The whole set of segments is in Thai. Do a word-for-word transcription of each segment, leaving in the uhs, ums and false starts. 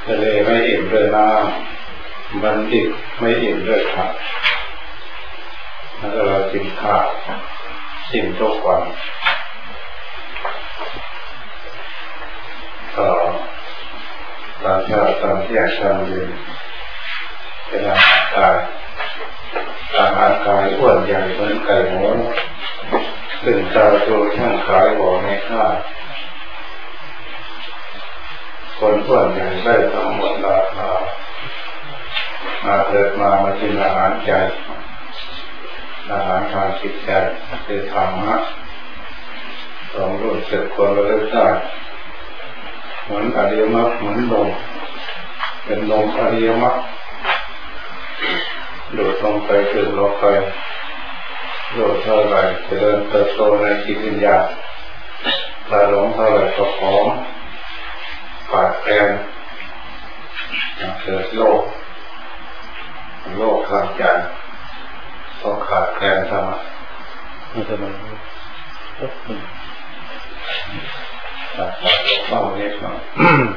ทะเลไม่อิ่มด้วยน้ำบัณฑิตไม่อิ่มด้วยผักแล้วเรากินข้าวสิ่งทุกวันต่อตอนเช้าตอนเที่ยงตอนเย็นเป็นอาหารกายอาหารกายอ้วนใหญ่เหมือนไก่หมูขึ้นตาตัวช่างขายบอกในข้าคนอ้วนใหญ่ได้ทั้งหมดราคามาเกิดมามากินอาหารใจอาหารทางจิตใจคือธรรมะต้องรู้สึกคนระลึกได้เหมือนอริยมรรคเหมือนลมเป็นลมอริยมรรคดูดลงไปถึงลงไปโลดเท่าไรจะเดินเติบโตในจิตวิญญาณถ้าหลงเท่าไรก็ของขาดแคลนเกิดโลกโลกทางใจต้องขาดแคลนธรรมะนี่จะมันก็คือขาดเป้าเล็กหน่อย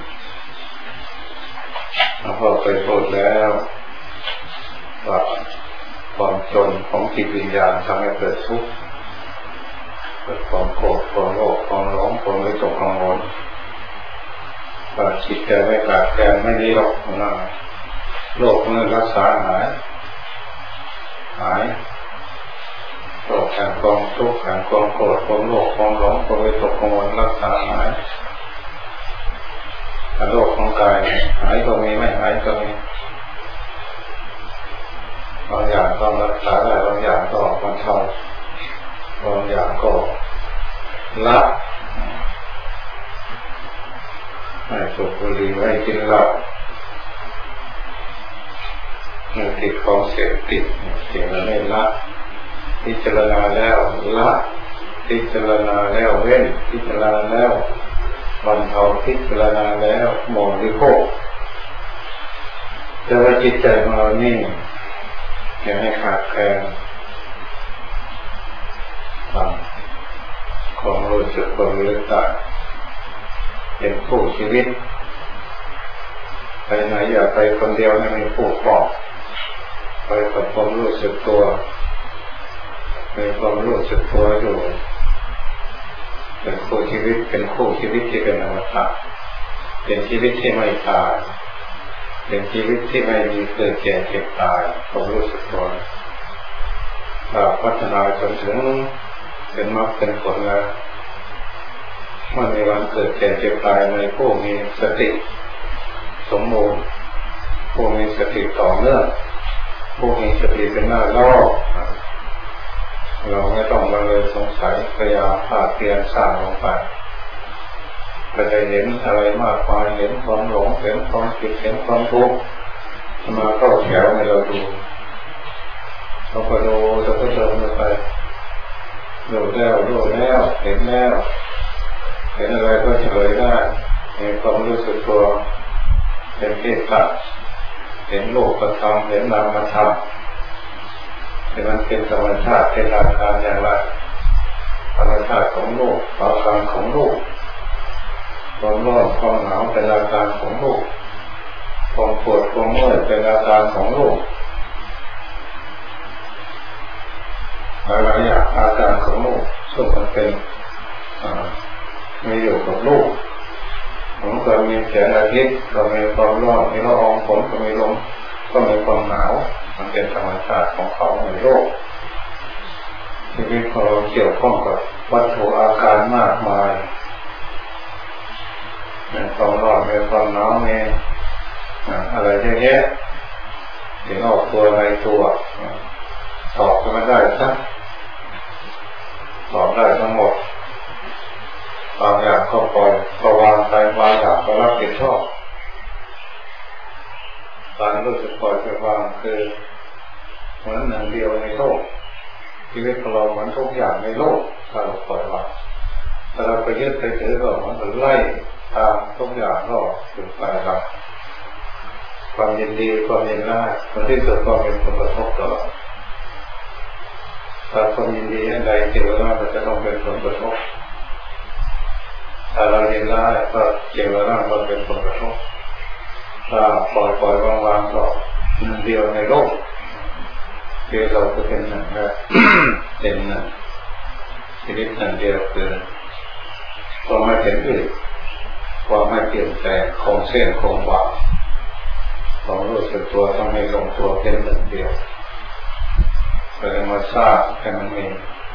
แล้วพอไปพูดแล้วว่าความจนของจิตวิญญาณทำให้เกิดทุกข์เกิดความโกรธความโลภความหลงความวิตกกังวลว่าจิตใจไม่ขาดแคลนไม่นี้หรอกนะโรคนั้นรักษาหายหายโรคแห่งความทุกข์แห่งความโกรธความโลภความหลงความวิตกกังวลรักษาหายแต่โรคของกายหายก็มีไม่หายก็มีบางอย่างก็รักษาได้บางอย่างก็บรรเทาบางอย่างก็ละไม่สูบบุหรี่ไม่กินเหล้าไม่ติดของเสพติดสิ่งนั้นไม่ละพิจารณาแล้วละพิจารณาแล้วเว้นพิจารณาแล้วบรรเทาพิจารณาแล้วมองดิโภคแต่ว่าจิตใจของเรานี่อย่าให้ขาดแคลนความรู้สึกความรู้ต่างเป็นผู้ชีวิตไปไหนอย่าไปคนเดียวให้มีผู้ปกไปกับความรู้สึกตัวมีความรู้สึกตัวอยู่เป็นคู่ชีวิตเป็นคู่ชีวิตที่เป็นอมตะเป็นชีวิตที่ไม่ตายเป็นชีวิตที่ไม่มีเกิดแก่เจ็บตายความรู้สึกตัวเราพัฒนาจนถึงเป็นมรรคเป็นผลแล้วเมื่อในวันเกิดแก่เจ็บตายในผู้มีสติสมบูรณ์ผู้มีสติต่อเนื่องผู้มีสติเป็นหน้าล่อเราไม่ต้องมาเลยสงสัยพยายามภาคเพียรสร้างลงไปก็จะเห็นอะไรมากมายเห็นความหลงเห็นความผิดเห็นความทุกข์มาเข้าแถวให้เราดูเราก็ดูเราก็เดินไปดูแล้วดูแล้วเห็นแล้วเห็นอะไรก็เฉลยได้เห็นความรู้สึกตัวเห็นเหตุการณ์เห็นโลกธรรมเห็นนามธรรมเห็นมันเป็นธรรมชาติเป็นอาการอย่างไรธรรมชาติของโลกอาการของโลกความร้อนความหนาวเป็นอาการของโลกความปวดความเมื่อยเป็นอาการของโลกหลายๆอย่างอาการของโลกซึ่งมันเป็นมีอยู่กับโลกมันก็มีแสงอาทิตย์ก็มีความร้อนมีละอองฝนก็มีลมก็มีความหนาวมันเป็นธรรมชาติของเขาในโลกชีวิตของเราเกี่ยวข้องกับวัตถุอาการมากมายมีความร้อนมีความหนาวมีอะไรเยอะแยะถึงออกตัวในตัวตอบก็ไม่ได้สักตอบได้ทั้งหมดบางอย่างก็ปล่อยก็วางไปบางอย่างก็รับผิดชอบการรู้สึกปล่อยไปวางคือเหมือนหนึ่งเดียวในโลกชีวิตของเราเหมือนทุกอย่างในโลกถ้าเราปล่อยวางถ้าเราไปยึดไปถือก็มันก็ไล่ตามทุกอย่างก็ถึงไปครับความยินดีความยินร้ายมันที่สุดก็เป็นผลกระทบตลอดถ้าความยินดีอะไรเกี่ยวกับมันจะต้องเป็นผลกระทบถ้าเรายินร้ายก็เกี่ยวกับมันเป็นผลกระทบ เถ้าปล่อยปล่อยวางๆก็หนึ่งเดียวในโลกคือเราจะเป็นหนึ่งแค่เป็นหนึ่งชีวิตหนึ่งเดียวคือความไม่เปลี่ยนแปลงความไม่เปลี่ยนแปลงคงเส้นคงวาความรู้สึกตัวต้องให้ลงตัวเป็นหนึ่งเดียวเลยมาทราบให้มันมี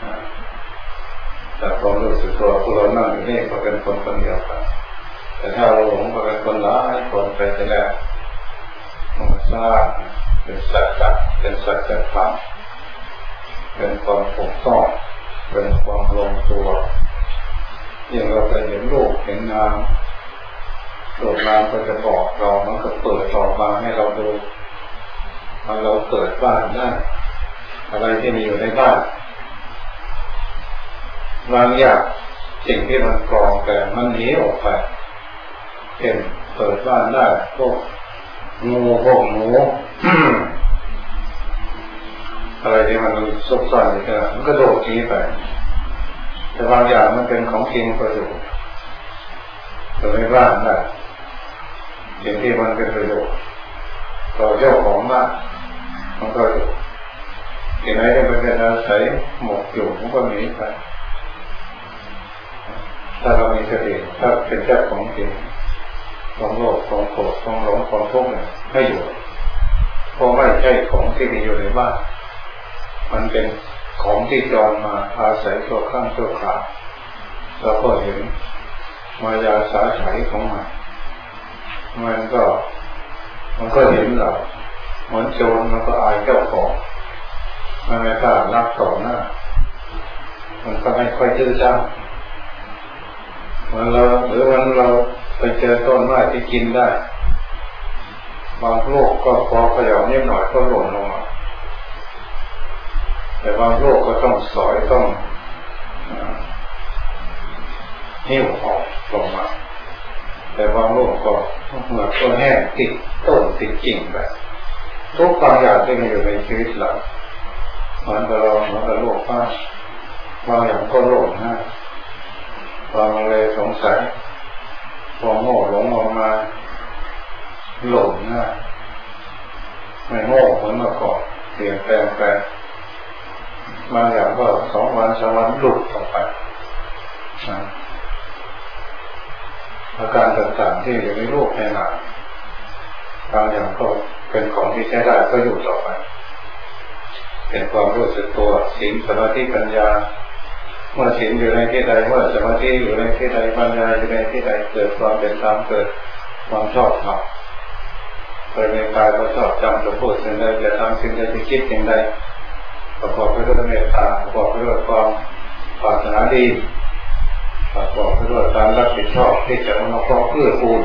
แต่ความรู้สึกตัวพวกเรานั่งอยู่นี่ก็เป็นคนคนเดียวกันแต่ถ้าเราหลงก็เป็นคนหลายคนไปแล้วมาทราบเป็นสัจจะเป็นสัจธรรมเป็นความถูกต้องเป็นความลงตัวอย่างเราไปเห็นรูปเห็นนามรูปนามก็จะบอกเรามันก็เปิดออกมาให้เราดูพอเราเกิดบ้านได้อะไรที่มีอยู่ในบ้านบางอย่างสิ่งที่มันกรองแต่มันหนีออกไปเช่นเปิดบ้านได้พวกงูพวกหนู อะไรที่มันซุกซ่อนอยู่เนี่ยมันก็โดดหนีไปแต่บางอย่างมันเป็นของจริงประโยชน์เปิดในบ้านได้สิ่งที่มันเป็นประโยชน์ต่อเจ้าของบ้านมันก็อยู่ที่ไหนที่มันเป็นอาศัยหมกอยู่มันก็หนีไปถ้าเรามีสติถ้าเป็นเจ้าของจริงของโลภของโกรธของหลงของทุกข์เนี่ยให้อยู่เพราะไม่ใช่ของที่มีอยู่ในบ้านมันเป็นของที่จรมาอาศัยตัวข้างตัวขาเราก็เห็นมายาสาไฉของมันมันก็มันก็เห็นเราเหมือนโจรมันก็อายเจ้าของมันไม่กล้าลักต่อหน้ามันก็ไม่ค่อยดื้อจ้ามันเราหรือวันเราไปเจอต้นไม้ที่กินได้บางโลกก็พอเขย่านิดหน่อยก็หล่นลงมาแต่บางโลกก็ต้องสอยต้องหิ้วออกลงมาแต่บางโลกก็เหมือนต้นแห้งติดต้นติดกิ่งไปทุกบางอย่างที่มีอยู่ในชีวิตเราเหมือนกับเราเหมือนกับโลกบ้างบางอย่างก็หล่นนะบางเลยสงสัยพอโง่หลงออกมาหล่นนะไม่โง่เหมือนเมื่อก่อนเปลี่ยนแปลงไปบางอย่างก็สองวันสามวันหลุดออกไปอาการต่างๆที่อยู่ในรูปในนามบางอย่างก็เป็นของที่ใช้ได้ก็อยู่ต่อไปเป็นความรู้สึกตัวศีลสมาธิปัญญาเมื่อศีลอยู่ในที่ใดเมื่อสมาธิอยู่ในที่ใดปัญญาอยู่ในที่ใดเกิดความเป็นธรรมเกิดความชอบธรรมโดยในกายก็ชอบจำจะพูดสิ่งใดจะทำสิ่งใดจะคิดสิ่งใดประกอบไปด้วยเมตตาประกอบไปด้วยความปรารถนาดีประกอบไปด้วยการรับผิดชอบที่จะมาครอบเพื่อคูณ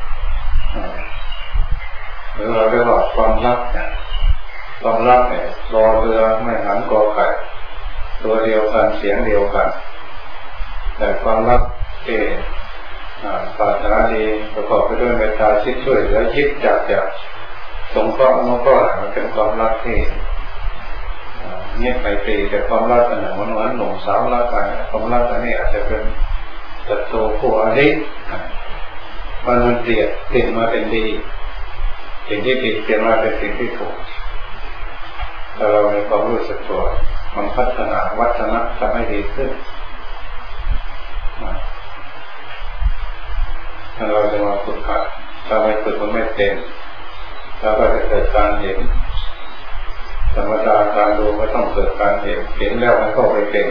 หรือเราเรียกว่าความรักเนี่ยความรักเนี่ยรอเรือไม่หันกอไก่ตัวเดียวกันเสียงเดียวกันแต่ความรักที่ปรารถนาดีประกอบไปด้วยเมตตาคิดช่วยเหลือคิดจักจะสงเคราะห์มันก็มันเป็นความรักที่เงียบไปตีแต่ความรักอันหนึ่งมันเหมือนหนุ่มสาวรักกันความรักอันนี้อาจจะเป็นศัตรูคู่อริมันมันเปลี่ยนเปลี่ยนมาเป็นดีสิ่งที่ผิดเปลี่ยนมาเป็นสิ่งที่ถูกถ้าเรามีความรู้สึกตัวมันพัฒนาวัฒนะทำให้ดีขึ้นถ้าเราจะมาฝึกหัดถ้าไม่ฝึกมันไม่เต็มแล้วก็จะเกิดการเห็นธรรมดาการดูก็ต้องเกิดการเห็นเห็นแล้วมันก็ไปเป็น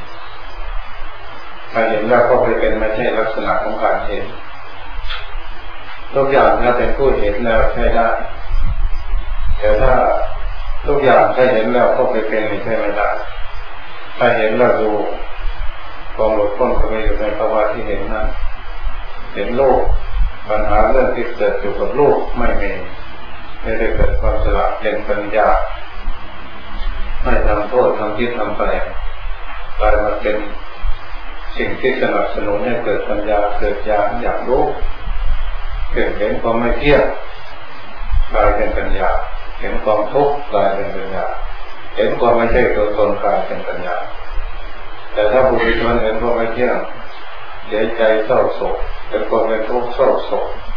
ถ้าเห็นแล้วก็ไปเป็นไม่ใช่ลักษณะของการเห็นทุกอย่างถ้าเป็นผู้เห็นแล้วใช้ได้แต่ถ้าทุกอย่างถ้าเห็นแล้วก็ไปเป็นไม่ใช่ไม่ได้ถ้าเห็นแล้วดูความหลุดพ้นก็ไม่อยู่ในภาวะที่เห็นนั้นเห็นโลกปัญหาเรื่องที่เกิดอยู่กับโลกไม่มีไม่ได้เกิดความฉลาดเป็นปัญญาไม่ทำโทษทำที่ทำไปกลายมาเป็นสิ่งที่สนับสนุนให้เกิดปัญญาเกิดญาณอย่างรู้เกิดเห็นความไม่เที่ยงกลายเป็นปัญญาเห็นความทุกข์กลายเป็นปัญญาเห็นความไม่ใช่ตัวตนกลายเป็นปัญญาแต่ถ้าบุคคลเห็นความไม่เที่ยงเสียใจเศร้าโศกเป็นความเป็นทุกข์เศร้าโศก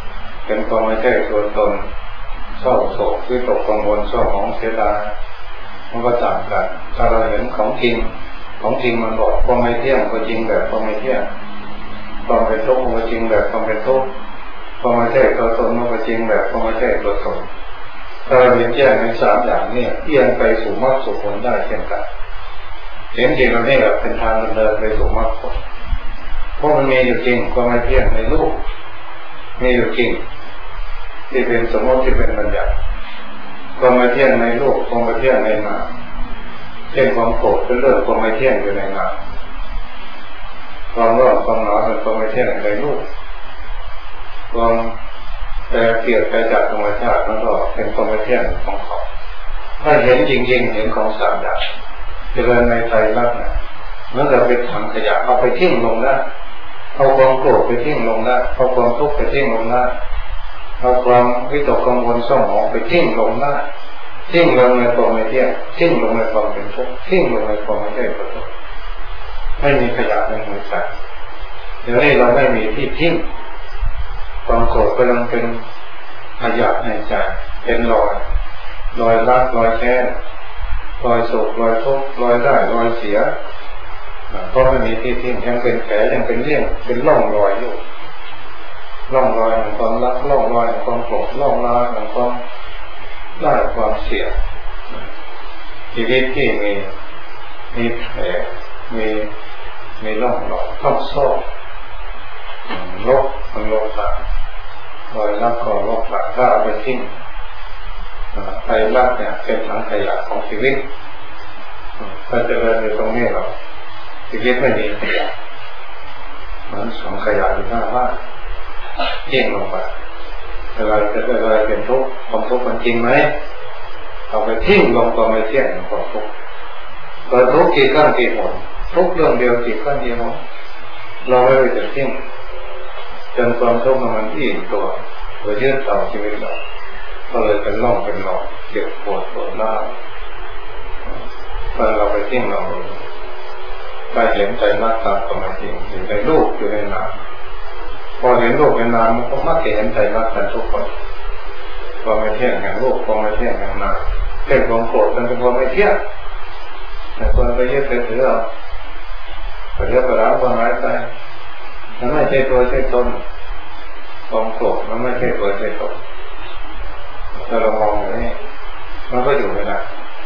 เป็นความไม่ใช่ตัวตนเศร้าโศกวิตกกังวลเศร้าหมองเสียดายมันก็ต่างกันถ้าเราเห็นของจริงของจริงมันบอกความไม่เที่ยงก็จริงแบบความไม่เที่ยงความเป็นทุกข์ก็จริงแบบความเป็นทุกข์ความไม่ใช่ตัวตนมันก็จริงแบบความไม่ใช่ตัวตนถ้าเราเห็นแจ้งในสามอย่างนี้เอียงไปสู่มรรคสู่ผลได้เช่นกันเห็นจริงเราเนี่ยเป็นทางดำเนินไปสู่มรรคผลเพราะมันมีอยู่จริงความไม่เที่ยงในรูปมีอยู่จริงที่เป็นสมมติที่เป็นบัญญัติความไม่เที่ยงในรูปความไม่เที่ยงในนามเช่นความโกรธเป็นเรื่องความไม่เที่ยงอยู่ในนามความร้อนความหนาวเป็นความไม่เที่ยงในรูปความแต่เกียรติไปจากธรรมชาตินั่นก็เป็นความไม่เที่ยงของเขาถ้าเห็นจริงๆเห็นของสามอย่างเจริญในใจรักนะเมื่อเราเป็นถังขยะเอาไปทิ้งลงได้เอาความโกรธไปทิ้งลงได้เอาความทุกข์ไปทิ้งลงได้เอาความวิตกกังวลเศร้าหมองไปทิ้งลงได้ทิ้งลงในความไม่เที่ยงทิ้งลงในความเป็นทุกข์ทิ้งลงในความไม่ใช่ตัวตนไม่มีขยะในหัวใจเดี๋ยวนี้เราไม่มีที่ทิ้งความโกรธกำลังเป็นขยะในใจเป็นรอยรอยรักรอยแค้นรอยโศกรอยทุกข์รอยได้รอยเสียเพราะไม่มีที่ทิ้งยังเป็นแผลยังเป็นเลี่ยงเป็นร่องรอยอยู่ร่องรอยของความรักร่องรอยของความโกรธร่องรอยของความได้ความเสียชีวิตที่มีมีแผลมีมีร่องรอยต้องโซ่ลบมันลบหลังรอยรักก็ลบหลังถ้าเอาไปทิ้งใจรักเนี่ยเป็นถังขยะของชีวิตถ้าจะเดินอยู่ตรงนี้เราชีวิตไม่มีขยะเหมือนสองขยะอยู่หน้าบ้านเที่ยงลงไปอะไรจะอะไรเป็นทุกข์ความทุกข์มันจริงไหมเอาไปทิ้งลงก็ไม่เที่ยงความทุกข์เกิดทุกข์กี่ครั้งกี่หนทุกเรื่องเดียวกี่ครั้งกี่หนเราไม่ไปจะทิ้งจนความทุกข์มันอิ่มตัวโดยยืดต่อชีวิตเราก็เลยเป็นร่องเป็นหลอดเจ็บปวดปวดร้าวพอเราไปทิ้งเราได้เห็นใจมากตามความจริงอยู่ในรูปอยู่ในนามพอเห็นรูปในนามมันก็มักจะเห็นใจมากกันทุกคนความไม่เที่ยงแห่งรูปความไม่เที่ยงแห่งนามเรื่องความโกรธมันเป็นความไม่เที่ยงแต่คนไปยึดไปถือเอาไปเรียกไปร้าวความร้ายใจมันไม่ใช่ตัวใช่ตนความโกรธมันไม่ใช่ตัวใช่ตนถ้าเรามองอย่างนี้มันก็อยู่ไม่ได้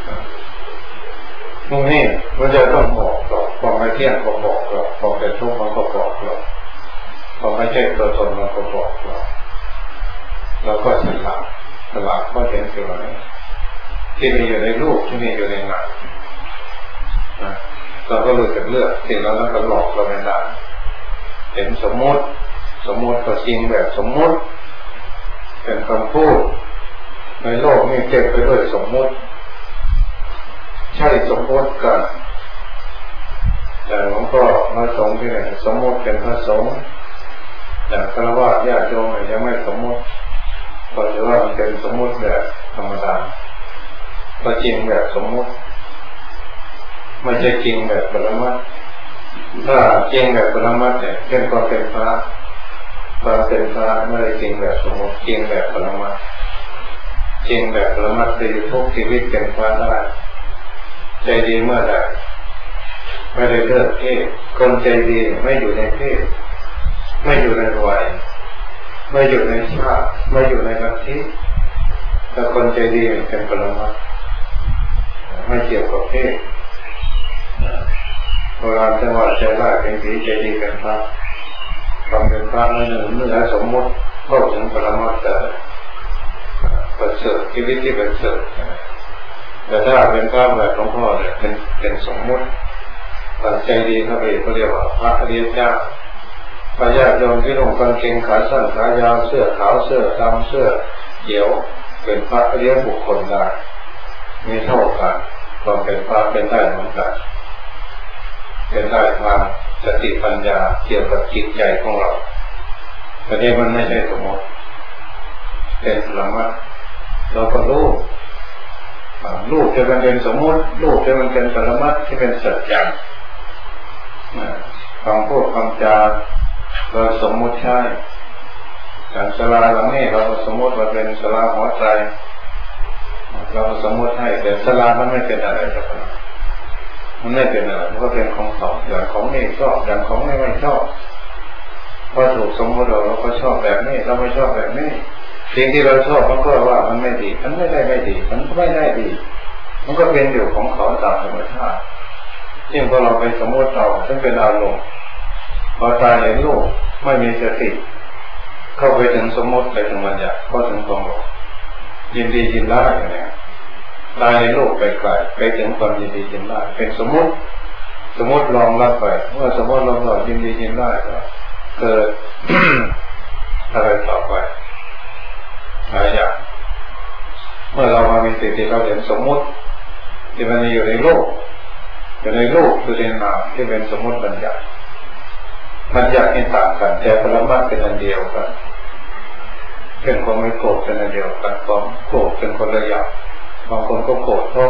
ตรงนี้มันจะต้องบอกเราความไม่เที่ยงก็บอกเราความเป็นทุกข์มันก็บอกเราความไม่ใช่ตัวตนมันก็บอกเราเราก็ฉลาดฉลาดก็เห็นสิ่งนี้ที่มีอยู่ในรูปที่มีอยู่ในนามนะเราก็รู้จักเลือกสิ่งนั้นแล้วก็หลอกเราไม่ได้เห็นสมมติสมมติก็จริงแบบสมมติเป็นคำพูดในโลกนี้เต็มไปด้วยสมมติใช่สมมติกันแต่หลวงพ่อมาสงฆ์ที่ไหนสมมติเป็นพระสงฆ์แต่ฆราวาสญาติโยมยังไม่สมมติก็ถือว่ามันเป็นสมมติแบบธรรมดาก็จริงแบบสมมติไม่ใช่จริงแบบปรมัตถ์ถ้าจริงแบบปรมัตถ์เนี่ยเช่นความเป็นพระความเป็นพระไม่ได้จริงแบบสมมติจริงแบบปรมัตถ์จริงแบบปรมัตถ์คือทุกชีวิตเป็นพระได้ใจดีเมื่อใดไม่ได้เลือกเพศคนใจดีไม่อยู่ในเพศไม่อยู่ในวัยไม่อยู่ในชาติไม่อยู่ในลัทธิแต่คนใจดีเป็นปรมัตถ์ไม่เกี่ยวกับเพศโบราณจังหวัดใจร้ายเป็นผีใจดีเป็นพระความเป็นพระนั่นหนึ่งเมื่อสมมติเข้าถึงปรมัตถ์แต่ประเสริฐชีวิตที่ประเสริฐแต่ถ้าเป็นพระแบบหลวงพ่อเนี่ยเป็นเป็นสมมติตัดใจดีเขาเองเขาเรียกว่าพระอริยเจ้าพระญาติโยมที่นุ่งกางเกงขาสั้นขายาวเสื้อขาวเสื้อดำเสื้อเขียวเป็นพระอริยบุคคลได้มีเท่ากันความเป็นพระเป็นได้เหมือนกันเป็นได้ทางสติปัญญาเกี่ยวกับจิตใจของเราแต่นี่มันไม่ใช่สมมติเป็นปรมัตถ์เราก็รู้รูปจะมันเป็นสมมติรูปจะมันเป็นปรมัตถ์ที่เป็นสัจจ์คำพูดคำจาเราสมมติใช้อย่างศาลาหลังนี้เราสมมติว่าเป็นศาลาหัวใจเราสมมติให้แต่ศาลามันไม่เป็นอะไรสักอย่างมันไม่เป็นอะไรมันก็เป็นของเขาอย่างของนี่ชอบอย่างของนี่ไม่ชอบพอถูกสมมติเราเราก็ชอบแบบนี้เราไม่ชอบแบบนี้สิ่งที่เราชอบมันก็ว่ามันไม่ดีมันไม่ได้ไม่ดีมันก็ไม่ได้ดีมันก็เป็นอยู่ของเขาตามธรรมชาติยิ่งพอเราไปสมมติเราซึ่งเป็นอารมณ์พอตาเห็นรูปไม่มีสติเข้าไปถึงสมมติไปถึงบัญญัติก็ถึงตรงหลงยินดียินร้ายอย่างนี้ตายในโลกไปไกลไปถึงความยินดียินร้ายเป็นสมมติสมมติลองรับไปเมื่อสมมติลองรับยินดียินร้ายก็เกิด อะไรต่อไปหลายอย่างเมื่อเรามามีสติเราเห็นสมมติที่มันอยู่ในโลกอยู่ในโลกคือในนามที่เป็นสมมติบัญญัติบัญญัติต่างกันแต่ปรมัตถ์เป็นอันเดียวกันเป็นความไม่โกรธเป็นอันเดียวกันความโกรธเป็นคนละอย่างบางคนก็โกรธเพราะ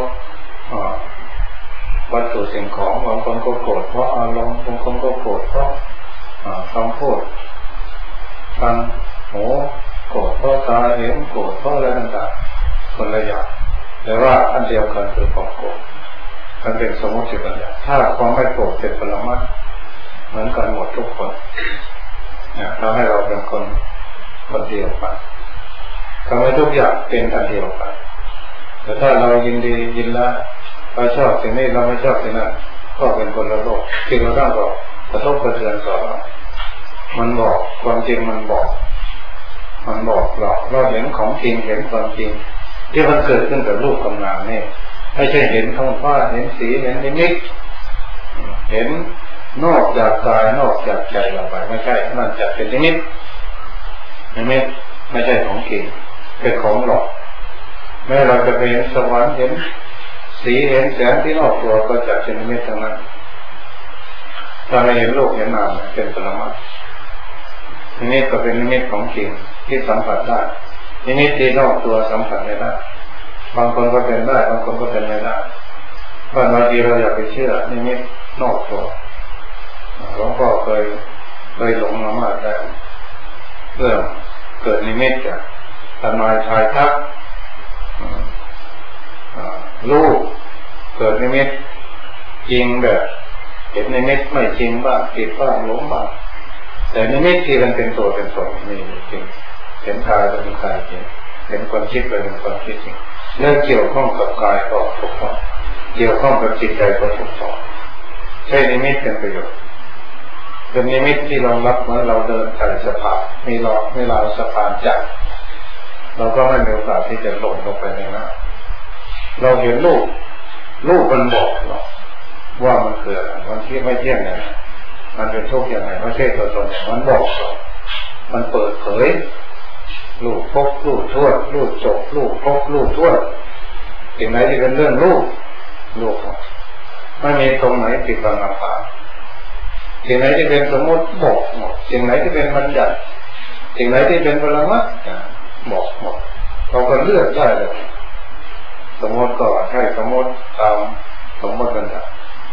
วัตถุสิ่งของบางคนก็โกรธเพราะอารมณ์บางคนก็โกรธเพราะคำพูดฟังหูโกรธเพราะตาเห็นโกรธเพราะอะไรต่างๆคนละอย่างแต่ว่าอันเดียวกันคือความโกรธมันเป็นสมมติบัญญัติถ้าความไม่โกรธเป็นปรมัตถ์เหมือนกันหมดทุกคนเนี่ยทำให้เราเป็นคนคนเดียวกันทำให้ทุกอย่างเป็นอันเดียวกันแต่ถ้าเรายินดียินละเราชอบสิ่งนี้เราไม่ชอบสิ่งนั้นก็เป็นคนละโลกที่เราต้องบอกกระทบกระเทือนต่อเรามันบอกความจริงมันบอกมันบอกเราเราเห็นของจริงเห็นความจริงที่มันเกิดขึ้นกับรูปกับนามนี่ไม่ใช่เห็นท้องฟ้าเห็นสีเห็นนิมิตเห็นนอกจากกายนอกจากใจเราไปไม่ใช่มันจะเป็นนิมิตนิมิตไม่ใช่ของจริงเป็นของหลอกแม้เราจะไปเห็นสวรรค์เห็นสีเห็นแสงที่นอกตัวก็จะเป็นนิมิตทั้งนั้นถ้าไม่เห็นโลกเห็นนามเป็นปรมัตถ์นิมิตก็เป็นนิมิตของจริงที่สัมผัสได้นิมิตที่นอกตัวสัมผัสไม่ได้บางคนก็เป็นได้บางคนก็เป็นไม่ได้บางทีเราอยากไปเชื่อนิมิตนอกตัวหลวงพ่อเคยเคยหลงมามากแล้วเรื่องเกิดนิมิตจากทนายชายทักลูกเกิดนิมิตจริงแบบเห็นนิมิตไม่จริงบ้างผิดบ้างหลงบ้างแต่นิมิตที่มันเป็นตัวเป็นตนมีจริงเห็นกายเป็นกายจริงเห็นความคิดเป็นความคิดจริงเรื่องเกี่ยวข้องกับกายก็ถูกต้องเกี่ยวข้องกับจิตใจก็ถูกต้องใช้นิมิตเป็นประโยชน์เป็นนิมิตที่รองรับเหมือนเราเดินไต่สะพานมีรอไม่ราวสะพานจับเราก็ไม่มีโอกาสที่จะหล่นลงไปในน้ำเราเห็นรูปรูปมันบอกเราว่ามันเกิดมันที่ไม่เที่ยงเนี่ยมันเป็นทุกข์อย่างไรไม่ใช่ตัวตนมันบอกเรามันเปิดเผยรูปพบรูปทั่วรูปจบรูปพบรูปทั่วสิ่งไหนที่เป็นเรื่องรูปรูปไม่มีตรงไหนปิดบังอาภาสิ่งไหนที่เป็นสมมติบอกหมดสิ่งไหนที่เป็นบัญญัติสิ่งไหนที่เป็นปรมัตถ์บอกหมดเราก็เลือกได้เลยสมมติก็ให้สมมติตามสมมติบัญญัติ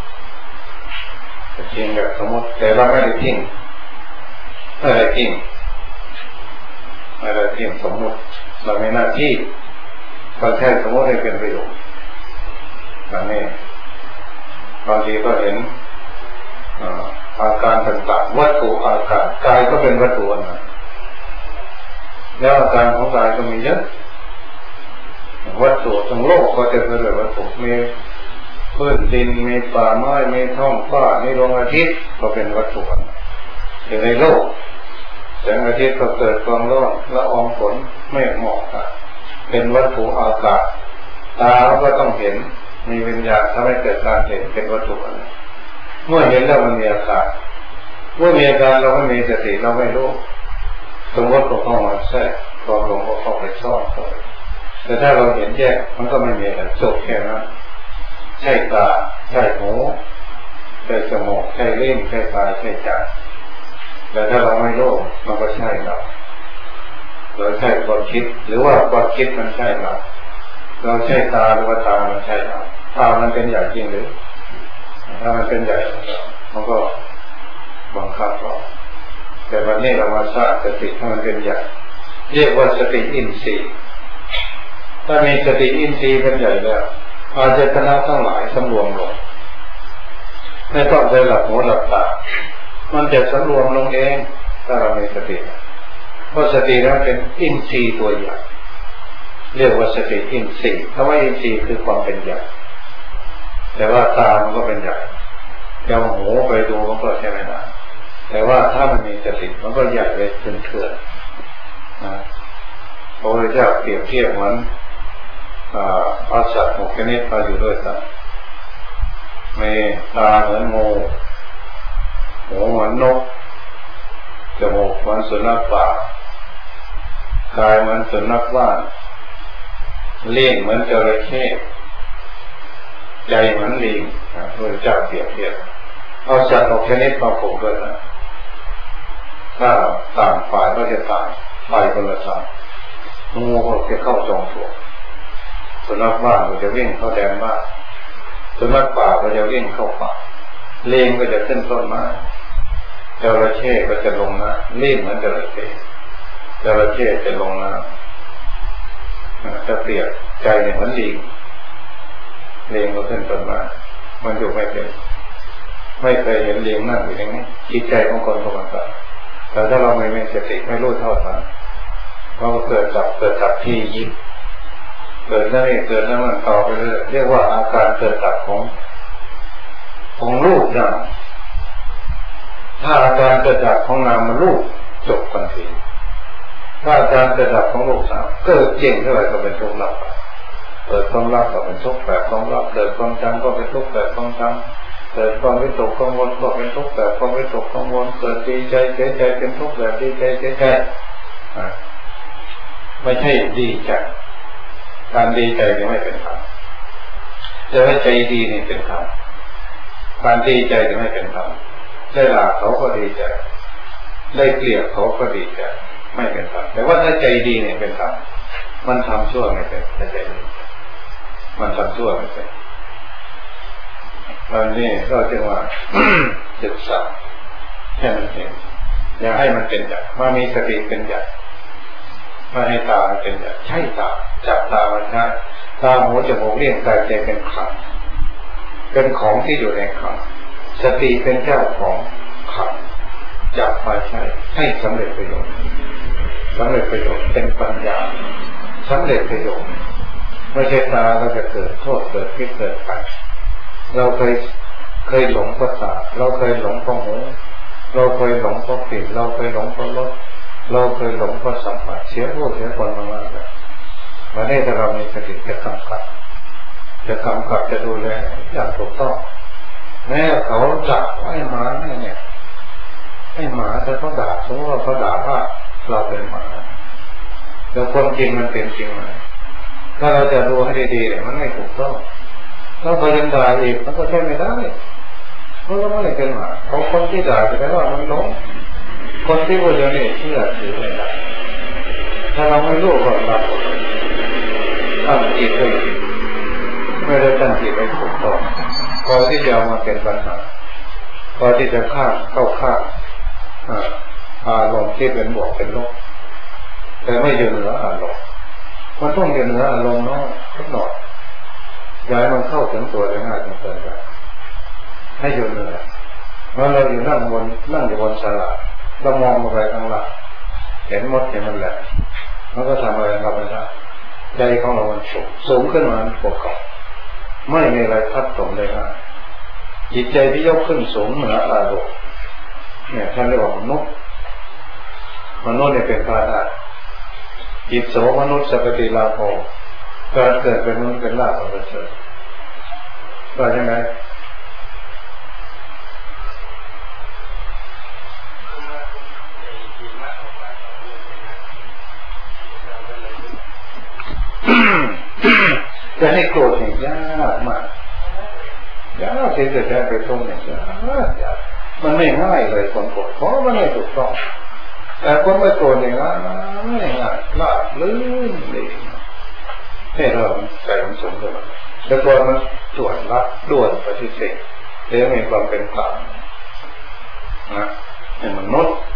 จริงแบบสมมติแต่เราไม่ได้ทิ้งไม่ได้ทิ้งไม่ได้ทิ้งสมมติเราไม่หน้าที่ก็ใช้สมมติให้เป็นประโยชน์แบบนี้บางทีก็เห็นอาการต่างๆวัตถุอาการกายก็เป็นวัตถุอันนั้นแล้วอาการของกายก็มีเยอะวัตถุทั้งโลกก็จะเป็นวัตถุมีพื้นดินมีป่าไม้มีท้องฟ้ามีดวงอาทิตย์ก็เป็นวัตถุอยู่ในโลกแสงอาทิตย์ก็เกิดความร้อนละอองฝนไม่หมอกเป็นวัตถุอากาศตาก็ต้องเห็นมีวิญญาณทำให้เกิดการเห็นเป็นวัตถุเมื่อเห็นแล้วมันมีอาการเมื่อมีอาการเราไม่มีสติเราไม่รู้สมมติก็เข้ามาแทรกความหลงก็เข้าไปซ่อนแต่ถ้าเราเห็นแยกมันก็ไม่มีอะไรจบแค่นั้นใช่ตาใช่หูใช่จมูกใช่ลิ้นใช่กายใช่ใจแต่ถ้าเราไม่รู้มันก็ใช่เราเราใช่ความคิดหรือว่าความคิดมันใช่เราเราใช่ตาหรือว่าตามันใช่เราตามันเป็นใหญ่จริงหรือถ้ามันเป็นใหญ่มันก็บังคับเราแต่วันนี้เรามาสร้างสติให้มันเป็นใหญ่เรียกว่าสติอินทรีย์ถ้ามีสติอินทรีย์เป็นใหญ่แล้วอาเจตนาทั้งหลายสำรวมลงไม่ต้องไปหลับหูหลับตามันจะสำรวมลงเองถ้าเรามีสติเพราะสตินั้นเป็นอินทรีย์ตัวใหญ่เรียกว่าสติอินทรีย์คำว่าอินทรีย์คือความเป็นใหญ่แต่ว่าตามันก็เป็นใหญ่จะเอาหูไปดูมันก็ใช่ไหมนะแต่ว่าถ้ามันมีสติมันก็ใหญ่ไปจนเถื่อนนะพระพุทธเจ้าเปรียบเทียบเหมือนเอาสัตว์หกชนิดมาอยู่ด้วยกันมีตาเหมือนงูหูเหมือนนกจมูกเหมือนสุนัขป่ากายเหมือนสุนัขบ้านเลี้ยงเหมือนจระเข้ใจเหมือนลิงพระพุทธเจ้าเปรียบเทียบเอาสัตว์หกชนิดมาผูกด้วยกันถ้าต่างฝ่ายก็จะต่างฝ่ายคนละทางงูก็จะเข้าจองปลวกสุนัขบ้านก็จะวิ่งเข้าแดนบ้านสุนัขป่าก็จะวิ่งเข้าป่าเลี้ยงก็จะขึ้นต้นไม้จระเข้ก็จะลงน้ำเลี้ยงเหมือนจระเข้จระเข้จะลงน้ำจะเปรียบใจเนี่ยเหมือนลิงลิงก็ขึ้นต้นไม้มันอยู่ไม่เป็นไม่เคยเห็นลิงนั่งอยู่อย่างนี้จิตใจของคนก็มันต่างแต่ถ้าเราไม่มีสติไม่รู้เท่าทันเราก็เกิดจับเกิดจับที่ยิบเกิดนั่นเองเกิดนั่นมันต่อไปเรื่อยเรียกว่าอาการเกิดดับของของรูปนามถ้าอาการเกิดดับของนามมันรูปจบทันทีถ้าอาการเกิดดับของรูปนามเกิดจริงเท่าไหร่ก็เป็นทุกข์รับเกิดความรับก็เป็นทุกข์แบบความรับเกิดความจำก็เป็นทุกข์แบบความจำเกิดความวิตกกังวลก็เป็นทุกข์แบบความวิตกกังวลเกิดดีใจเสียใจเป็นทุกข์แบบดีใจเสียใจไม่ใช่ดีใจการดีใจนี่ไม่เป็นธรรมจะให้ใจดีนี่เป็นธรรมการดีใจนี่ไม่เป็นธรรมได้ลาเขาก็ดีใจได้เกลียดเขาก็ดีใจไม่เป็นธรรมแต่ว่าถ้าใจดีเนี่ยเป็นธรรมมันทำชั่วไม่เป็นแต่ใจดีมันทำชั่วไม่เป็นวันนี้ก็จึงว่า ศึกษาให้มันเห็นอย่าให้มันเป็นใหญ่มามีสติเป็นใหญ่มาให้ตาเป็นใหญ่ใช่ตาจับตามันใช่ตาหูจมูกเลี้ยงกายใจเป็นขันเป็นของที่อยู่ในขันสติเป็นเจ้าของขันจับมาใช้ให้สำเร็จประโยชน์สำเร็จประโยชน์เป็นปัญญาสำเร็จประโยชน์ไม่ใช่ตาเราจะเกิดโทษเกิดพิษเกิดภัยเราเคยเคยหลงภาษาเราเคยหลงเพราะหูเราเคยหลงเพราะกลิ่นเราเคยหลงเพราะรสเราเคยหลงเพราะสัมผัสเสียผู้เสียคนมามากเลยวันนี้ถ้าเรามีสติจะกำกับจะกำกับจะดูแลอย่างถูกต้องแม้เขาจับให้หมาเนี่ยให้หมาแต่เขาด่าสมมติว่าเขาด่าว่าเราเป็นหมาแล้วความจริงมันเป็นจริงไหมถ้าเราจะดูให้ดีๆมันไม่ถูกต้องถ้าพยัญด่าอีกมันก็ใช่ไม่ได้เพราะว่ามันไม่เป็นหมาเขาคนที่ด่าจะแปลว่ามันหลงคนที่พูดอย่างนี้เชื่อถือไม่ได้ถ้าเราไม่รู้ก็รับตั้งจิตให้ไม่ได้ตั้งจิตให้ถูกต้องพอที่จะมาเป็นปัญหาพอที่จะข้ามเข้าข้ามอารมณ์ที่เป็นบวกเป็นลบแต่ไม่อยู่เหนืออารมณ์มันต้องอยู่เหนืออารมณ์น้อยสักหน่อยย้ายมันเข้าถึงตัวได้ง่ายจนเกินไปให้อยู่เหนือเมื่อเราอยู่นั่งบนนั่งอยู่บนศาลาเรามองลงไปข้างล่างเห็นมดเห็นมันแหละมันก็ทำอะไรเราไม่ได้ใจของเรามันสูงสูงขึ้นมาปกครองไม่มีอะไรพัดตกได้ง่ายจิตใจที่ยกขึ้นสูงเหนืออารมณ์เนี่ยท่านเรียกว่ามนุษย์มนุษย์เนี่ยเป็นพระได้จิตโสมนุษย์สัพพิลาโภการเกิดเป็นมนุษย์เป็นลาภของประเสริฐว่าใช่ไหมจะให้โกรธเนี่ยยากมากยากที่จะได้ไปตรงเนี่ยยากมันไม่ง่ายเลยคนโกรธเพราะมันไม่ถูกต้องแต่คนไม่โกรธเนี่ยง่ายไม่ง่ายลาบลื่นเลยให้เราใจมันสมดุลแต่ก่อนมันด่วนละด่วนปฏิเสธแล้วมีความเป็นกลางนะให้มันนุษย์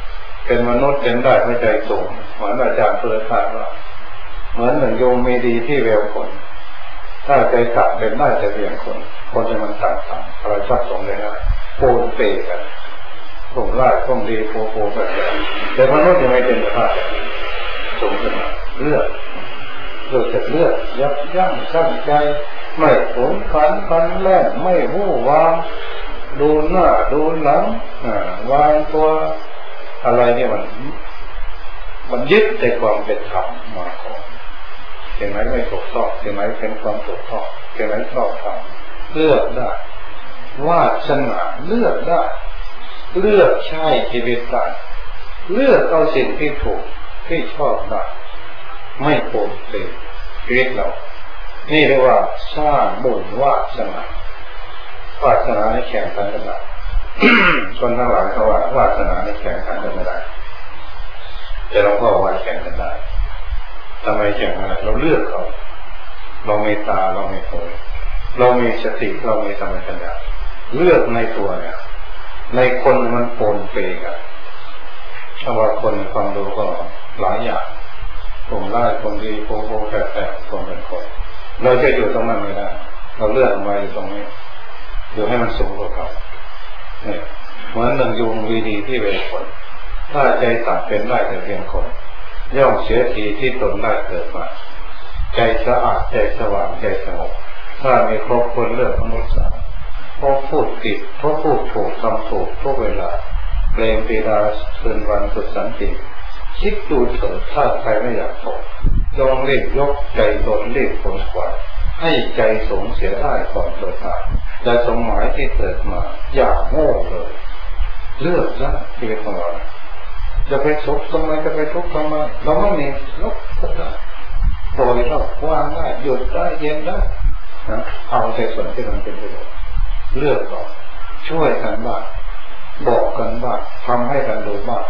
เป็นมนุษย์เป็นได้ไม่ใจสูงเหมือนอาจารย์พุทธทาสว่าเหมือนหนึ่งโยมมีดีที่แววคนถ้าใจต่ำเป็นได้แต่เพียงคนคนจะมันต่างต่างอะไรชอบสงเลยนะโปนเปกันส่งไล่ส่งดีโปโปแบบแต่มนุษย์ยังไม่เป็นภาพสูงขึ้นมาเลือดเลือดจากเลือดยับยั้งชั่งใจไม่ผลขันขันแล่นไม่วู่วางดูหน้าดูหลังวางตัวอะไรเนี่ยมันมันยึดในความเป็นธรรมมาก่อนเห็นไหมไม่ถูกต้องเห็นไหมเป็นความถูกต้องเห็นไหมชอบทำเลือกได้วาสนาเลือกได้เลือกใช้ชีวิตได้เลือกเอาสิ่งที่ถูกที่ชอบได้ไม่โกงเลยชีวิตเรานี่เรียกว่าสร้างบุญวาสนาวาสนาในแข่งขันกันได้คนทั้งหลายเขาว่าวาสนาในแข่งขันกันไม่ได้แต่เราก็ว่าแข่งกันได้ทำไมแข่งกันได้เราเลือกเขาเรามีตาเรามีหูเรามีสติเรามีธรรมปัญญาเลือกในตัวเนี่ยในคนมันปนเปกันถ้าว่าคนความรู้ก็หลายอย่างผมไล่คนดีโกโก้แฝงคนเป็นคนเราจะอยู่ตรงนั้นไม่ได้เราเลือกมาอยู่ตรงนี้อยู่ให้มันสูงกว่าเขาเนี่ยเหมือนหนึ่งยุงวีดีที่เป็นคนถ้าใจต่ำเป็นได้แต่เพียงคนย่อมเสียทีที่ตนได้เกิดมาใจสะอาดใจสว่างใจสงบถ้ามีครบคนเลือกมนุษย์สามเพราะพูดผิดเพราะพูดถูกทำถูกทุกเวลาเปลงปีดาคืนวันสุดสันติคิดดูเถิดถ้าใครไม่อยากตกลองเรียกยกใจตนเรียกผลกว่าให้ใจสงเสียได้ก่อนเกิดมาแต่สมหมายที่เกิดมาอย่าโง่เลยเลือกซะชีวิตของเราจะไปทุกข์ทำไมจะไปทุกข์ทำไมเราไม่มีลบก็ได้ปล่อยเราวางได้หยุดได้เย็นได้นะเอาใจส่วนที่มันเป็นประโยชน์เลือกก่อนช่วยกันบ้างบอกกันบ้างทำให้กันดูบ้าง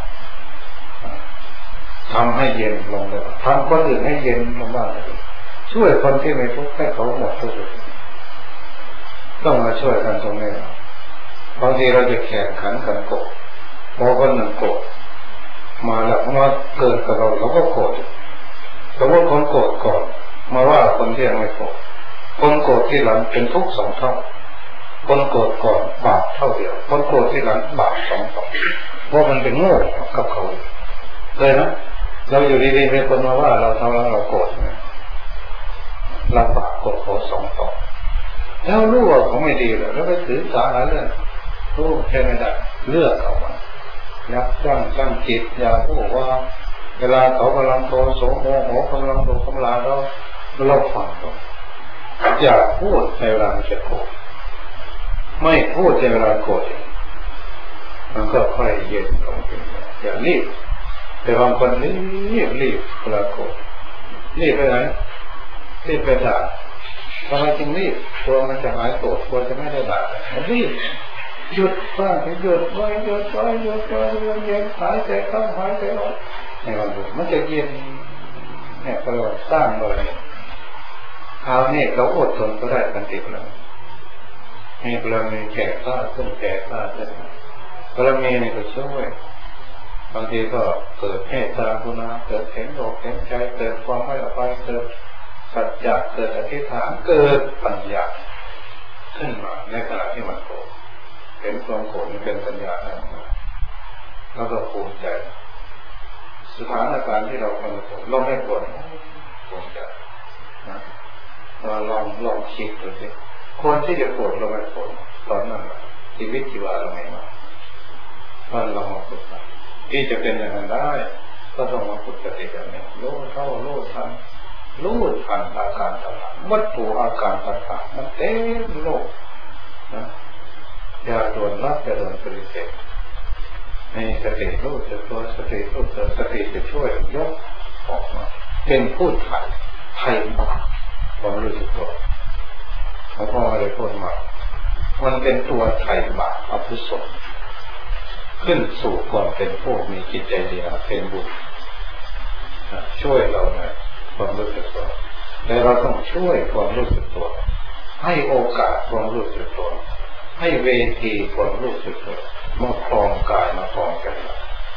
ทำให้เย็นลงเลยทำคนอื่นให้เย็นลงบ้างช่วยคนที่ไม่ทุกข์ให้เขาหมดทุกข์ต้องมาช่วยกันตรงนี้บางทีเราจะแข่งขันกันโกรธพอคนหนึ่งโกรธมาแล้วมาเกิดกับเราเราก็โกรธสมมติคนโกรธก่อนมาว่าคนที่ยังไม่โกรธคนโกรธที่หลังเป็นทุกข์สองเท่าคนโกรธก่อนบาปเท่าเดียวคนโกรธที่หลังบาปสองเท่าเพราะมันเป็นโง่กับเขาเลยนะเราอยู่ดีๆมีคนมาว่าเราทำแล้วเราโกรธเราบาปโกรธเขาสองต่อแล้วรู้ว่าเขาไม่ดีเลยแล้วไปถือสาหาเรื่องรู้ใช่ไม่ได้เลือกเขามายับยั้งชั่งจิตอย่าพูดว่าเวลาเขากำลังโตโสโมโหกำลังโตกำลังเราเราฟังเขาอย่าพูดในเวลาจะโกรธไม่พูดในเวลาโกรธมันก็ค่อยเย็นลงเป็นอย่ารีบแต่บางคนรีบรีบเวลาโกรธรีบไปไหนรีบไปด่าทำไมจึงรีบกลัวมันจะหายโกรธกลัวจะไม่ได้ด่ามันรีบหยุดบ้างหยุดไว้หยุดไว้หยุดไว้เย็นเย็นหายใจเข้าหายใจออกในวันดูมันจะเย็นเนี่ยก็เราสร้างอะไรคราวนี้เราอดทนก็ได้กันติดแล้วให้เรามีแก่ข้าขึ้นแก่ข้าขึ้นเรามีในก็ช่วยบางทีก็เกิดเมตตากรุณาเกิดเห็นอกเห็นใจเกิดความไม่อภัยเกิดสัจจะเกิดอธิษฐานเกิดปัญญาขึ้นมาในขณะที่มันโกรธเห็นความโกรธเป็นปัญญาขึ้นมาแล้วก็ภูมิใจสถานการณ์ที่เรากำลังโกรธเราไม่โกรธภูมิใจนะเราลองลองคิดดูสิคนที่จะโกรธเราไม่โกรธตอนนั้นชีวิตชีวาเราไม่มาตอนเรามาฝึกที่จะเป็นอย่างนั้นได้ก็ต้องมาฝึกสติแบบนี้รู้เท่ารู้ทันรู้ทันอาการต่างๆวัตถุอาการต่างๆมันเต็มโลกนะอย่าโดนรับอย่าโดนปฏิเสธในสติรู้จะตัวสติรู้จะสติจะช่วยยกออกมาเป็นผู้ไถ่ไถ่บาปความรู้สึกตัวเขาพ่อไม่ได้พูดมามันเป็นตัวไถ่บาปอกุศลขึ้นสู่ความเป็นผู้มีจิตใจดีเป็นบุญช่วยเราในความรู้สึกตัวแต่เราต้องช่วยความรู้สึกตัวให้โอกาสความรู้สึกตัวให้เวทีความรู้สึกตัวมาครองกายมาครองใจ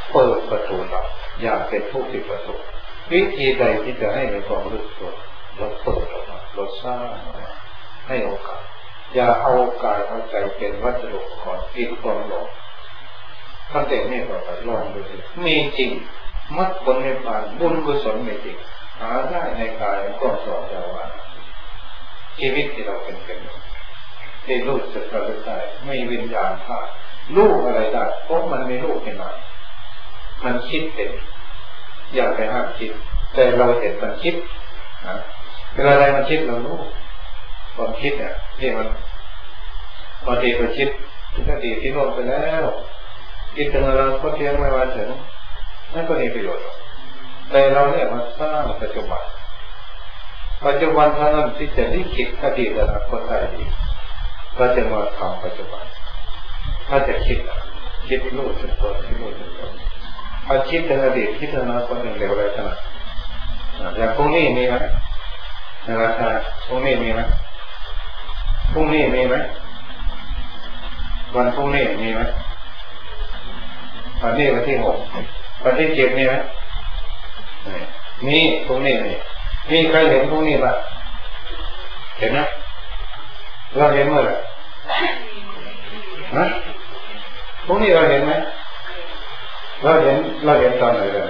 เปิดประตูเราอย่าเป็นผู้ปิดประตูวิธีใดที่จะให้มีความรู้ตัวเราเปิดออกมาเราสร้างให้โอกาสอย่าเอากายเอาใจเป็นวัตถุก่อนปิดความหลงท่านเต็มนี่ก็ไปลองดูสิมีจริงมรรคผลนิพพานบุญกุศลมีจริงหาได้ในกายก็สอนเราว่าชีวิตที่เราเป็นเป็นที่รู้สึกระลึกได้ไม่วิญญาณธาตุรู้อะไรได้เพราะมันไม่รู้ขึ้นมามันคิดเป็นอย่าไปห้ามคิดแต่เราเห็นมันคิดนะเวลาอะไรมันคิดเรารู้ความคิดเนี่ยที่มันบางทีมันคิดถึงอดีตที่ล่วงไปแล้วคิดถึงเราก็เที่ยงไม่มาถึงนั่นก็มีประโยชน์แต่เราเนี่ยมาสร้างปัจจุบันปัจจุบันเท่านั้นที่จะลิขิตอดีตอนาคตได้ดีเราจะมาทำปัจจุบันถ้าจะคิดคิดรู้สึกตัวคิดรู้สึกตัวถ้าคิดถึงอดีตคิดถึงอนาคตอย่างเร็วเลยขนาดอย่างพรุ่งนี้มีไหมในราคาพรุ่งนี้มีไหมพรุ่งนี้มีไหมวันพรุ่งนี้มีไหมวันนี้วันที่หกวันที่เจ็ดมีไหมมีพรุ่งนี้มีมีใครเห็นพรุ่งนี้บ้างเห็นไหมเราเห็นเมื่อไหร่ฮะพรุ่งนี้เราเห็นไหมเราเห็นเราเห็นตอนไหนกัน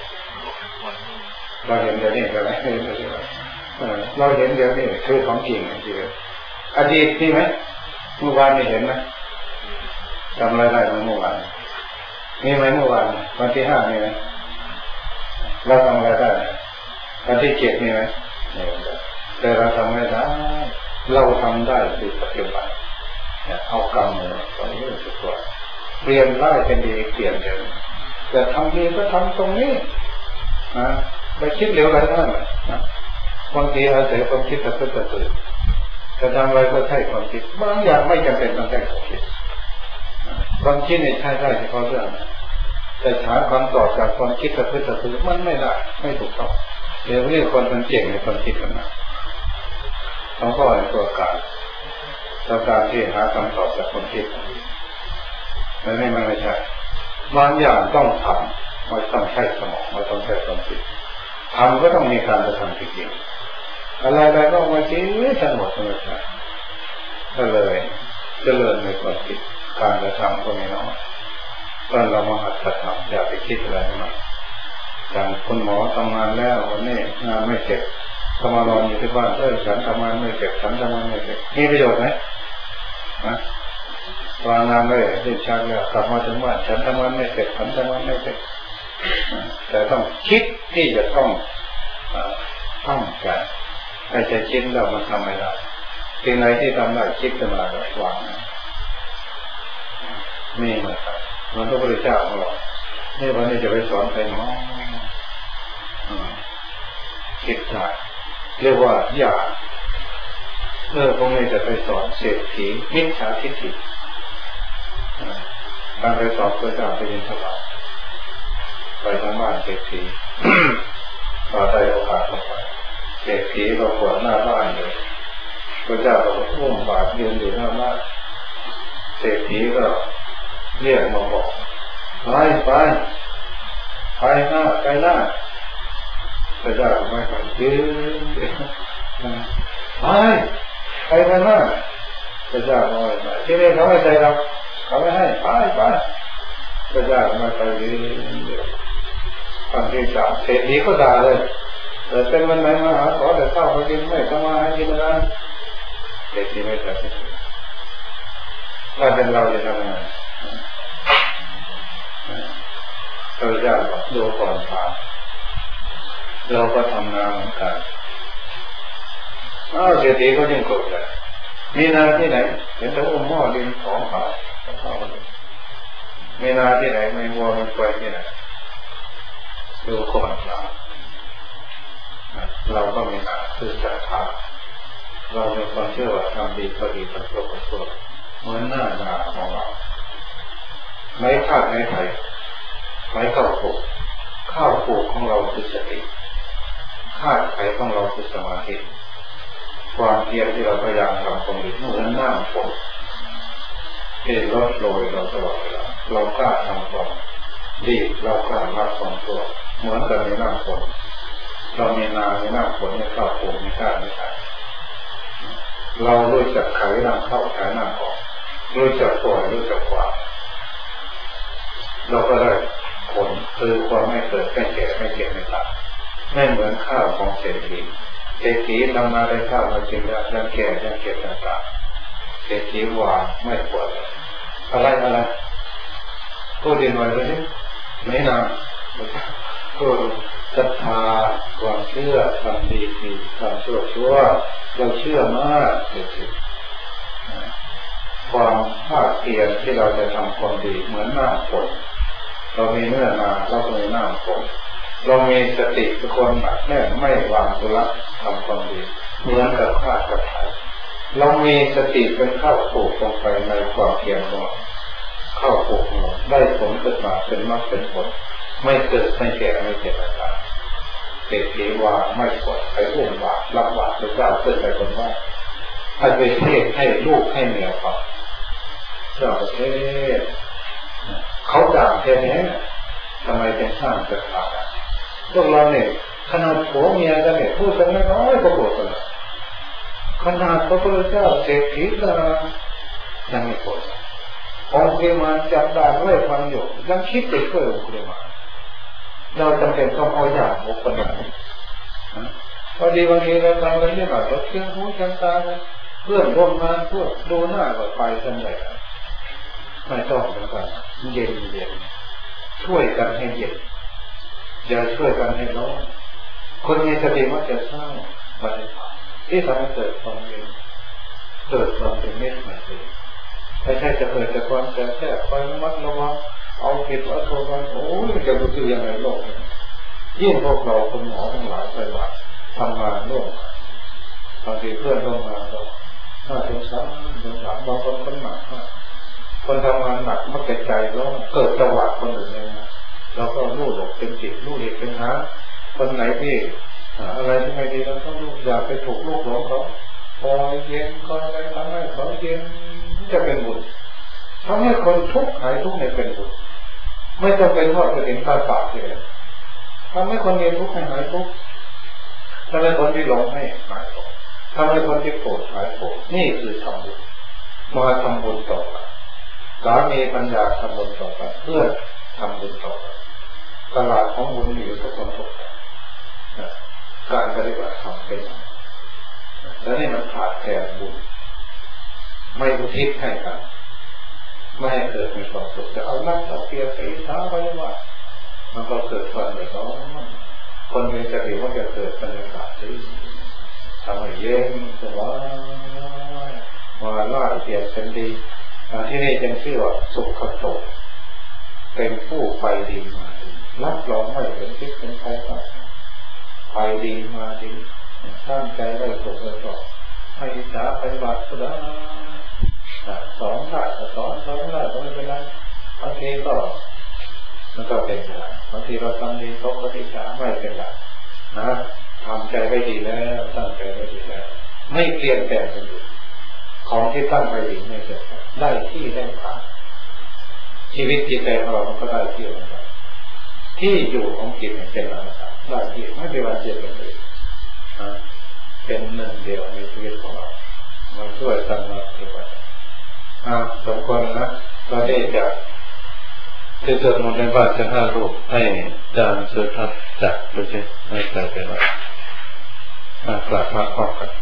เราเห็นเดี๋ยวนี้กันไหมเราเห็นเดี๋ยวนี้คือของจริงจริงอดีตมีไหมเมื่อวานมีเห็นไหมจำอะไรได้เมื่อวานมีไหมเมื่อวานวันที่ห้ามีไหมเราทำอะไรได้วันที่เจ็ดมีไหมแต่เราทำไม่ได้เราทำได้คือปัจจุบันเอากรรมเลยตอนนี้รู้สึกว่าเปลี่ยนร้ายเป็นดีเปลี่ยนเลยแต่ทำดีก็ทำตรงนี้นะไปคิดเหลวไหลได้ไหมนะบางทีอาศัยความคิดแต่ก็จะตื่นจะทำอะไรก็ใช่ความคิดบางอย่างไม่จำเป็นต้องใช้ความคิดบางคิดเนี่ยใช้ได้เฉพาะเรื่องแต่หาคำตอบจากความคิดแต่ก็จะตื่นมันไม่ได้ไม่ถูกต้องเดี๋ยวนี้คนมันเก่งในความคิดกันนะเขาก็ในตัวการตัวการที่หาคำตอบจากความคิดไม่ไม่ไม่ใช่บางอย่างต้องทำไม่ต้องใช้สมองไม่ต้องใช้ความคิดทำก็ต้องมีการกระทำจริงๆอะไรอะไรก็มาคิดทั้งหมดเลยใช่ก็เลยเจริญในความคิดการกระทำก็ไม่น้อยตอนเรามาหัดกระทำอย่าไปคิดอะไรมากอย่างคุณหมอทำงานแล้ววันนี้งานไม่เสร็จทำมานอนอยู่ที่บ้านเออฉันทำงานไม่เสร็จฉันทำงานไม่เสร็จมีประโยชน์ไหมนะวางงานเลยเดินชักแล้วกลับมาถึงบ้านฉันทำงานไม่เสร็จฉันทำงานไม่เสร็จแต่ต้องคิดที่จะต้องตั้งใจแต่จะคิดแล้วมันทำไม่ได้สิ่งไหนที่ทำได้คิดขึ้นมาแล้ววางมีเหมือนกันมันพระพุทธเจ้าของเรานี่วันนี้จะไปสอนใครเนาะคิดได้เรียกว่าอย่าเมื่อพวกนี้จะไปสอนเศรษฐีมิจฉาทิฏฐิการไปสอนพระเจ้าไปยินสบายไปทั้งบ้านเศรษฐีต่อใจโอกาสต่อไปเศรษฐีเราปวดหน้าบ้านเลยพระเจ้าเราอุ้มบาตรยืนอยู่หน้าบ้านเศรษฐีก็เรียกมาบอกไปไปไปหน้าไปหน้าพระเจ้าไม่ไปยืนไปไปไปหน้าพระเจ้าไม่ไปที่นี่เขาไม่ใจเราเขาไม่ให้ไปไปพระเจ้าไม่ไปยืนคำที่สามเศรษฐีก็ด่าเลยแต่เป็นวันไหนมาหาขอแต่ข้าวไปกินไม่ทำมาให้กินอะไรเศรษฐีไม่ไปถ้าเป็นเราจะทำไงพระเจ้าบอกดูก่อนถามเราก็ทำงานเหมือนกันอ้าวเศรษฐีก็ยิ่งโกรธเลยมีนาที่ไหนเห็นแต่อุ้มหม้อดินของเขามีนาที่ไหนไม่วัวมันไปที่ไหนดูก่อนถามเราก็มีนาคือศรัทธาเรามีความเชื่อว่าทำดีก็ดีทำชั่วก็ชั่วเหมือนหน้านาของเราไม่คาดไม่ไถ่ไม่เข้าปลูกข้าวปลูกของเราคือสติคาดไถ่ของเราคือสมาธิความเพียรที่เราพยายามทำตรงนี้เหมือนน้ำฝนที่ลดโรยเราตลอดเวลาเรากล้าทำตรงดีเราก็รับความชั่วเหมือนกับในหน้าฝนเรามีนาในหน้าฝนในข้าวปลูกในข้าวไม่ใช่เรารู้จักขายน้ำเข้าขายน้ำออกรู้จักปล่อยรู้จักวางเราก็ได้ผลคือความไม่เกิดไม่แก่ไม่เจ็บไม่ตายไม่เหมือนข้าวของเศรษฐีเศรษฐีทำมาได้ข้าวมากินแล้วยังแก่ยังเจ็บยังตายเศรษฐีวางไม่ปวดอะไรอะไรพูดดีหน่อยเลยไม่นานก็ศรัทธาความเชื่อทำดีดีทำชั่วชั่วเราเชื่อมากเลยความภาคเพียรที่เราจะทำความดีเหมือนน้ำฝนเรามีเนื้อนาเราก็มีน้ำฝนเรามีสติเป็นคนหนักแน่นไม่วางตุละทำความดีเหมือนกับข้ากระถางเรามีสติเป็นข้าวปลูกลงไปในความเพียรของเราข้าวปลูกเราได้ผลเกิดมาเป็นมรรคเป็นผลไม่เกิดไม่แก่ไม่เจ็บไม่ตายเศรษฐีวางไม่ปวดไปอุ้มบาตรรับบาตรพระเจ้าเกิดไปคนว่าให้ไปเทศให้ลูกให้เมียฟังเจ้าประเทศเขาด่าแค่นี้ทำไมเป็นสร้างจะขาดพวกเราเนี่ยขนาดผัวเมียกันเนี่ยพูดกันน้อยก็โกรธกันขนาดพระพุทธเจ้าเศรษฐีก็ยังไม่โกรธองค์เทมาจับดาบไว้ฟังอยู่ยังคิดไปช่วยองค์เทมาเราจำเป็นต้องเอาอย่างบุคคลนั้นพอดีบางทีเราทำกันเนี่ยแบบเราเชื่อหูเชื่อตาเพื่อนร่วมงานพวกดูหน้าก็ไปกันใหญ่ไม่ต้องเหมือนกันเย็นเย็นช่วยกันให้เย็นอย่าช่วยกันให้ร้อนคนมีสติมักจะสร้างบรรยากาศที่ทำให้เกิดความเย็นเกิดความเป็นเมตตาเลยไม่ใช่จะเกิดจากความแสบแสบความมัดระวังเอาผิดเอาโทษกันโอ้ยจะรู้สึกยังไงโลกนี้ยิ่งพวกเราคนหมอทั้งหลายไปว่าทำงานร่วมบางทีเพื่อนร่วมงานเราถ้าสงสารสงสารบางคนคนหนักคนทำงานหนักมักจะใจร้อนเกิดจังหวะคนอื่นเลยนะเราก็รู้หลบเป็นจิตรู้เหตุเป็นหาคนไหนที่อะไรที่ไม่ดีเราต้องรู้อย่าไปถูกลูกหลงเขาพอเย็นก็อะไรทำให้เขาเย็นจะเป็นบุญทำให้คนทุกข์หายทุกข์ในเป็นบุญไม่ต้องไปทอดกระถิ่นข้าวปากเลยทำให้คนมีทุกข์ให้หายทุกข์ทำให้คนที่หลงให้หายหลงทำให้คนที่โกรธหายโกรธนี่คือทำบุญมาทำบุญต่อไปสามีปัญญาทำบุญต่อไปเพื่อทำบุญต่อไปตลาดของบุญอยู่ทุกคนทุกคนการปฏิบัติธรรมเป็นแล้วนี่มันขาดแคลนบุญไม่อุทิศให้กันไม่ให้เกิดมีความสุขจะเอาลักเอาเปรียบสีท้าไปว่ามันก็เกิดความเดือดร้อนคนมีสติว่าจะเกิดบรรยากาศที่ทำให้เย็นสบายมาล่าเปลี่ยนเป็นดีที่นี่จึงชื่อว่าสุขโตเป็นผู้ไปดีมาดีรับรองไม่เป็นพิษเป็นภัยครับไปดีมาดีตั้งใจไว้ถูกไว้ต่อให้สาปฏิบัติก็ได้สอนได้สอนสอนได้ก็ไม่เป็นไรบางทีก็มันก็เป็นไรบางทีเราทำดีเขาก็ติดตามไม่เป็นไรนะทำใจไว้ดีแล้วตั้งใจไว้ดีแล้วไม่เปลี่ยนแปลงกันอยู่ของที่ตั้งไว้ดีไม่เปลี่ยนได้ที่ได้ทางชีวิตจิตใจของเราก็ได้ที่เหมือนกันที่อยู่ของจิตเป็นอะไรได้ที่ไม่เป็นวันเจ็บเลยนะเป็นหนึ่งเดียวในชีวิตของเรามาช่วยสร้างมาเกี่ยวกับอ่าสมควรนะตอนนี้จะที่สวดมนต์ในบ้านจะห้ารูปให้อาจารย์สุทัศน์จัดโดยใช้ให้ใจเป็นว่ากราบพระพร้อมกัน